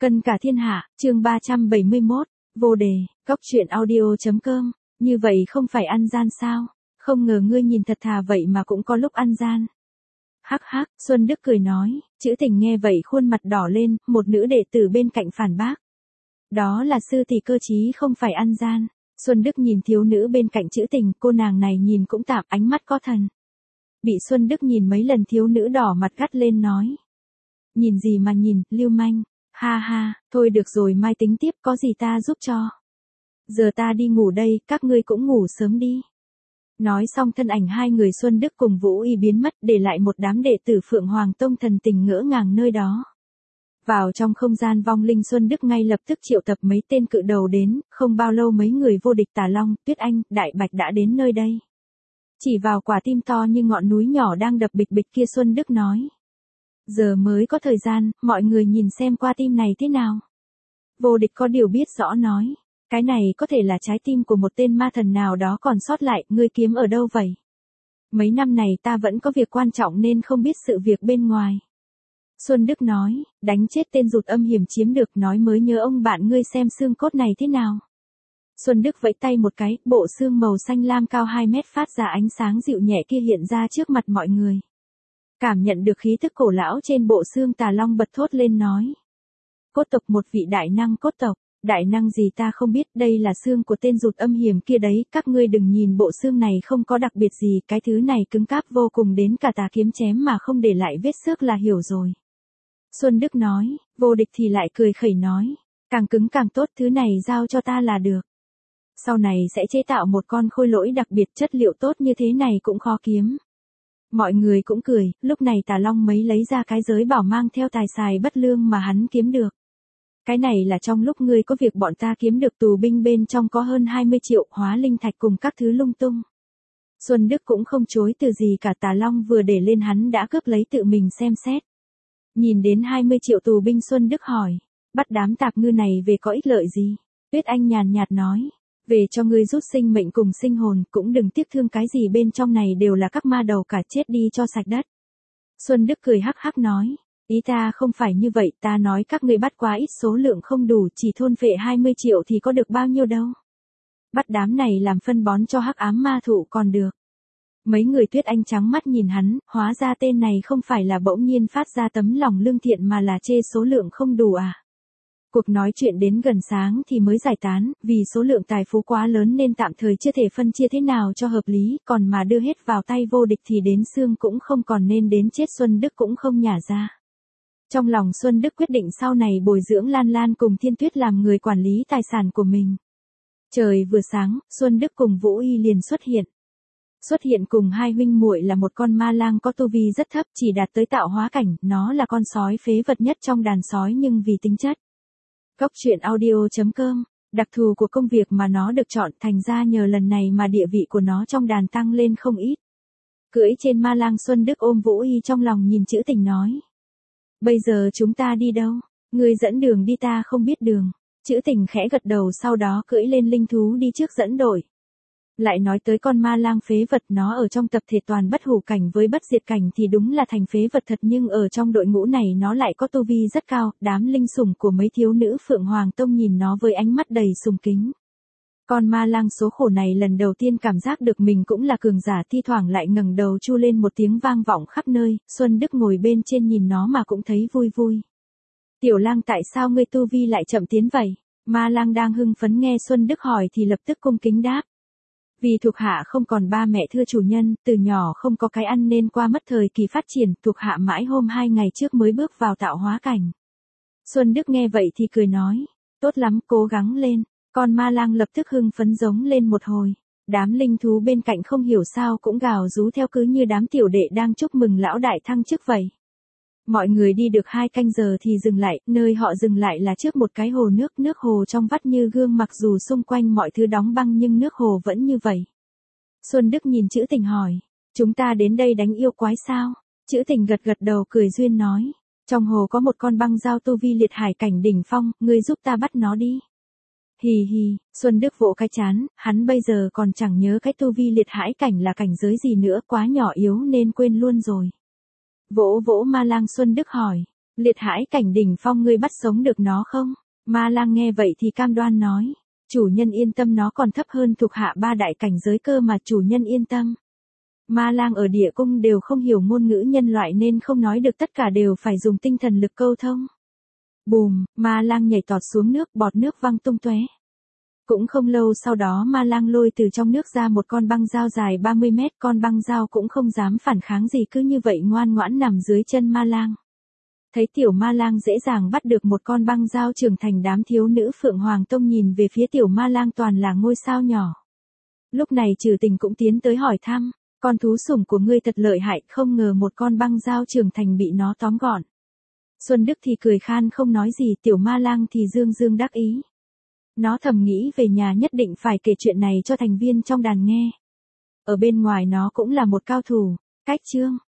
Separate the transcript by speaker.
Speaker 1: Cân cả thiên hạ, chương 371, vô đề, cóc truyện audio.com, như vậy không phải ăn gian sao, không ngờ ngươi nhìn thật thà vậy mà cũng có lúc ăn gian. Hắc hắc, Xuân Đức cười nói, Trữ Tình nghe vậy khuôn mặt đỏ lên, một nữ đệ tử bên cạnh phản bác. Đó là sư tỷ cơ chí không phải ăn gian. Xuân Đức nhìn thiếu nữ bên cạnh Trữ Tình, cô nàng này nhìn cũng tạm, ánh mắt có thần. Bị Xuân Đức nhìn mấy lần thiếu nữ đỏ mặt gắt lên nói. Nhìn gì mà nhìn, lưu manh. Ha ha, thôi được rồi mai tính tiếp có gì ta giúp cho. Giờ ta đi ngủ đây, các ngươi cũng ngủ sớm đi. Nói xong thân ảnh hai người Xuân Đức cùng Vũ Y biến mất để lại một đám đệ tử Phượng Hoàng Tông thần tình ngỡ ngàng nơi đó. Vào trong không gian vong linh Xuân Đức ngay lập tức triệu tập mấy tên cự đầu đến, không bao lâu mấy người vô địch Tà Long, Tuyết Anh, Đại Bạch đã đến nơi đây. Chỉ vào quả tim to như ngọn núi nhỏ đang đập bịch bịch kia Xuân Đức nói. Giờ mới có thời gian, mọi người nhìn xem qua tim này thế nào. Vô địch có điều biết rõ nói. Cái này có thể là trái tim của một tên ma thần nào đó còn sót lại, ngươi kiếm ở đâu vậy? Mấy năm này ta vẫn có việc quan trọng nên không biết sự việc bên ngoài. Xuân Đức nói, đánh chết tên rụt âm hiểm chiếm được nói mới nhớ ông bạn ngươi xem xương cốt này thế nào. Xuân Đức vẫy tay một cái, bộ xương màu xanh lam cao 2 mét phát ra ánh sáng dịu nhẹ kia hiện ra trước mặt mọi người. Cảm nhận được khí thức cổ lão trên bộ xương Tà Long bật thốt lên nói. Cốt tộc một vị đại năng cốt tộc, đại năng gì ta không biết, đây là xương của tên rụt âm hiểm kia đấy, các ngươi đừng nhìn bộ xương này không có đặc biệt gì, cái thứ này cứng cáp vô cùng đến cả tà kiếm chém mà không để lại vết xước là hiểu rồi. Xuân Đức nói, vô địch thì lại cười khẩy nói, càng cứng càng tốt, thứ này giao cho ta là được. Sau này sẽ chế tạo một con khôi lỗi đặc biệt chất liệu tốt như thế này cũng khó kiếm. Mọi người cũng cười, lúc này Tà Long mới lấy ra cái giới bảo mang theo tài xài bất lương mà hắn kiếm được. Cái này là trong lúc ngươi có việc bọn ta kiếm được tù binh bên trong có hơn 20 triệu hóa linh thạch cùng các thứ lung tung. Xuân Đức cũng không chối từ gì cả, Tà Long vừa để lên hắn đã cướp lấy tự mình xem xét. Nhìn đến 20 triệu tù binh Xuân Đức hỏi, bắt đám tạp ngư này về có ích lợi gì? Tuyết Anh nhàn nhạt nói, về cho ngươi rút sinh mệnh cùng sinh hồn, cũng đừng tiếc thương cái gì bên trong này đều là các ma đầu cả, chết đi cho sạch đất. Xuân Đức cười hắc hắc nói, ý ta không phải như vậy, ta nói các ngươi bắt quá ít, số lượng không đủ, chỉ thôn phệ 20 triệu thì có được bao nhiêu đâu. Bắt đám này làm phân bón cho hắc ám ma thụ còn được. Mấy người Tuyết Anh trắng mắt nhìn hắn, hóa ra tên này không phải là bỗng nhiên phát ra tấm lòng lương thiện mà là chê số lượng không đủ à. Cuộc nói chuyện đến gần sáng thì mới giải tán, vì số lượng tài phú quá lớn nên tạm thời chưa thể phân chia thế nào cho hợp lý, còn mà đưa hết vào tay vô địch thì đến xương cũng không còn nên đến chết, Xuân Đức cũng không nhả ra. Trong lòng Xuân Đức quyết định sau này bồi dưỡng Lan Lan cùng Thiên Tuyết làm người quản lý tài sản của mình. Trời vừa sáng, Xuân Đức cùng Vũ Y liền xuất hiện. Xuất hiện cùng hai huynh muội là một con ma lang có tu vi rất thấp, chỉ đạt tới tạo hóa cảnh, nó là con sói phế vật nhất trong đàn sói nhưng vì tính chất. Cóc truyện audio.com, đặc thù của công việc mà nó được chọn, thành ra nhờ lần này mà địa vị của nó trong đàn tăng lên không ít. Cưỡi trên ma lang Xuân Đức ôm Vũ Y trong lòng nhìn Trữ Tình nói. Bây giờ chúng ta đi đâu? Ngươi dẫn đường đi, ta không biết đường. Trữ Tình khẽ gật đầu, sau đó cưỡi lên linh thú đi trước dẫn đội. Lại nói tới con ma lang phế vật, nó ở trong tập thể toàn bất hủ cảnh với bất diệt cảnh thì đúng là thành phế vật thật, nhưng ở trong đội ngũ này nó lại có tu vi rất cao, đám linh sủng của mấy thiếu nữ Phượng Hoàng Tông nhìn nó với ánh mắt đầy sùng kính. Con ma lang số khổ này lần đầu tiên cảm giác được mình cũng là cường giả, thi thoảng lại ngẩng đầu chu lên một tiếng vang vọng khắp nơi, Xuân Đức ngồi bên trên nhìn nó mà cũng thấy vui vui. Tiểu lang, tại sao ngươi tu vi lại chậm tiến vậy? Ma lang đang hưng phấn nghe Xuân Đức hỏi thì lập tức cung kính đáp. Vì thuộc hạ không còn ba mẹ thưa chủ nhân, từ nhỏ không có cái ăn nên qua mất thời kỳ phát triển, thuộc hạ mãi hôm 2 ngày trước mới bước vào tạo hóa cảnh. Xuân Đức nghe vậy thì cười nói, tốt lắm, cố gắng lên. Con ma lang lập tức hưng phấn giống lên một hồi. Đám linh thú bên cạnh không hiểu sao cũng gào rú theo, cứ như đám tiểu đệ đang chúc mừng lão đại thăng chức vậy. Mọi người đi được 2 canh giờ thì dừng lại, nơi họ dừng lại là trước một cái hồ nước, nước hồ trong vắt như gương, mặc dù xung quanh mọi thứ đóng băng nhưng nước hồ vẫn như vậy. Xuân Đức nhìn Trữ Tình hỏi, chúng ta đến đây đánh yêu quái sao? Trữ Tình gật gật đầu cười duyên nói, trong hồ có một con băng dao tu vi liệt hải cảnh đỉnh phong, ngươi giúp ta bắt nó đi. Hì hì, Xuân Đức vỗ cái chán, hắn bây giờ còn chẳng nhớ cái tu vi liệt hải cảnh là cảnh giới gì nữa, quá nhỏ yếu nên quên luôn rồi. Vỗ vỗ ma lang Xuân Đức hỏi, Liệt hãi cảnh đỉnh phong ngươi bắt sống được nó không? Ma lang nghe vậy thì cam đoan nói. Chủ nhân yên tâm, nó còn thấp hơn thuộc hạ 3 đại cảnh giới cơ mà, chủ nhân yên tâm. Ma lang ở địa cung đều không hiểu ngôn ngữ nhân loại nên không nói được, tất cả đều phải dùng tinh thần lực câu thông. Bùm, ma lang nhảy tọt xuống nước, bọt nước văng tung tóe. Cũng không lâu sau đó ma lang lôi từ trong nước ra một con băng dao dài 30 mét, con băng dao cũng không dám phản kháng gì, cứ như vậy ngoan ngoãn nằm dưới chân ma lang. Thấy tiểu ma lang dễ dàng bắt được một con băng dao trưởng thành, đám thiếu nữ Phượng Hoàng Tông nhìn về phía tiểu ma lang toàn là ngôi sao nhỏ. Lúc này Trừ Tình cũng tiến tới hỏi thăm, con thú sủng của ngươi thật lợi hại, không ngờ một con băng dao trưởng thành bị nó tóm gọn. Xuân Đức thì cười khan không nói gì, tiểu ma lang thì dương dương đắc ý. Nó thầm nghĩ về nhà nhất định phải kể chuyện này cho thành viên trong đàn nghe. Ở bên ngoài nó cũng là một cao thủ. Cách chương